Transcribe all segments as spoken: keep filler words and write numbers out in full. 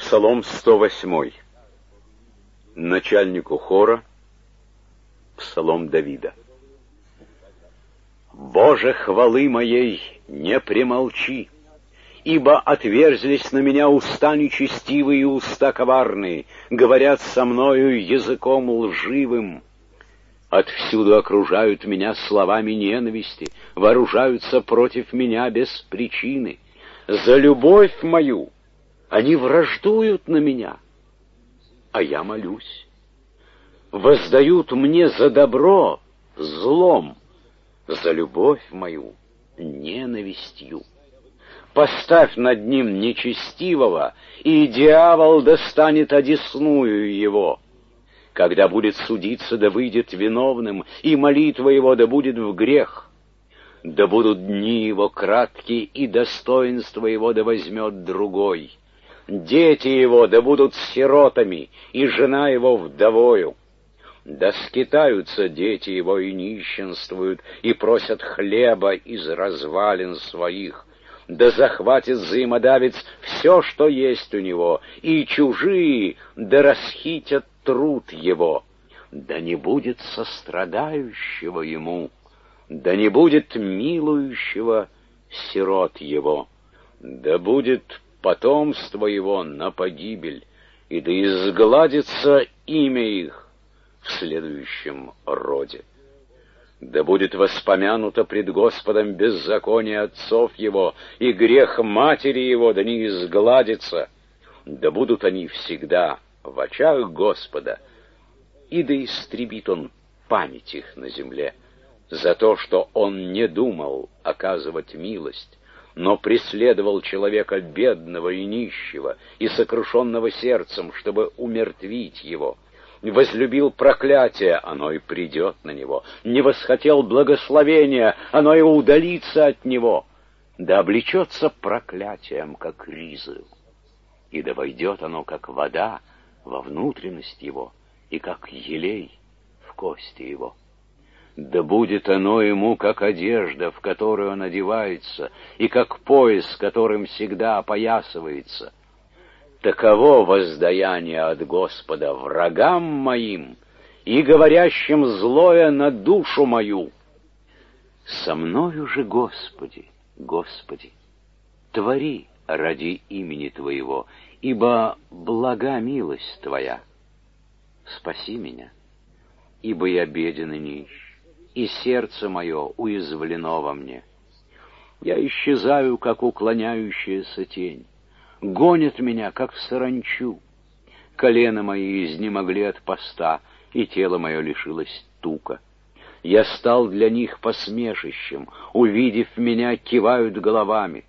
Псалом сто восемь. Начальнику хора. Псалом Давида. «Боже, хвалы моей, не премолчи, ибо отверзлись на меня уста нечестивые и уста коварные, говорят со мною языком лживым. Отвсюду окружают меня словами ненависти, вооружаются против меня без причины. За любовь мою они враждуют на меня, а я молюсь. Воздают мне за добро злом, за любовь мою ненавистью. Поставь над ним нечестивого, и дьявол достанет одесную его. Когда будет судиться, да выйдет виновным, и молитва его да будет в грех. Да будут дни его краткие, и достоинство его да возьмет другой. Дети его да будут сиротами, и жена его вдовою. Да скитаются дети его и нищенствуют, и просят хлеба из развалин своих. Да захватит взаимодавец все, что есть у него, и чужие да расхитят труд его. Да не будет сострадающего ему, да не будет милующего сирот его. Да будет потомство его на погибель, и да изгладится имя их в следующем роде. Да будет воспомянуто пред Господом беззаконие отцов его, и грех матери его да не изгладится. Да будут они всегда в очах Господа, и да истребит он память их на земле за то, что он не думал оказывать милость, но преследовал человека бедного и нищего, и сокрушенного сердцем, чтобы умертвить его. Возлюбил проклятие, оно и придет на него. Не восхотел благословения, оно и удалится от него. Да облечется проклятием, как ризою, и да войдет оно, как вода, во внутренность его, и как елей в кости его. Да будет оно ему, как одежда, в которую он одевается, и как пояс, которым всегда опоясывается. Таково воздаяние от Господа врагам моим и говорящим злое на душу мою. Со мною же, Господи, Господи, твори ради имени Твоего, ибо блага милость Твоя. Спаси меня, ибо я беден и нищ, и сердце мое уязвлено во мне. Я исчезаю, как уклоняющаяся тень. Гонят меня, как в саранчу. Колена мои изнемогли от поста, и тело мое лишилось тука. Я стал для них посмешищем, увидев меня, кивают головами.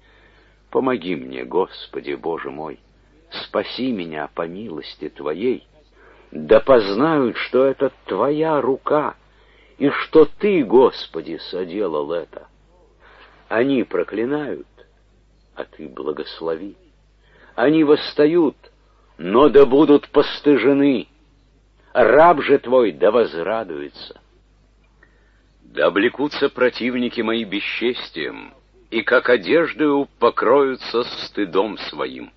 Помоги мне, Господи, Боже мой, спаси меня по милости Твоей. Да познают, что это Твоя рука, и что Ты, Господи, соделал это. Они проклинают, а Ты благослови. Они восстают, но да будут постыжены. Раб же Твой да возрадуется. Да облекутся противники мои бесчестием, и как одеждою покроются стыдом своим.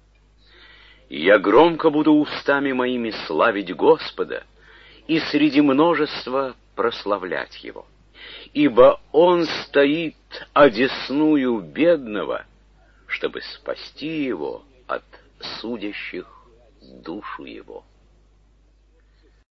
Я громко буду устами моими славить Господа, и среди множества прославлять Его. Ибо Он стоит одесную бедного, чтобы спасти его от судящих душу его.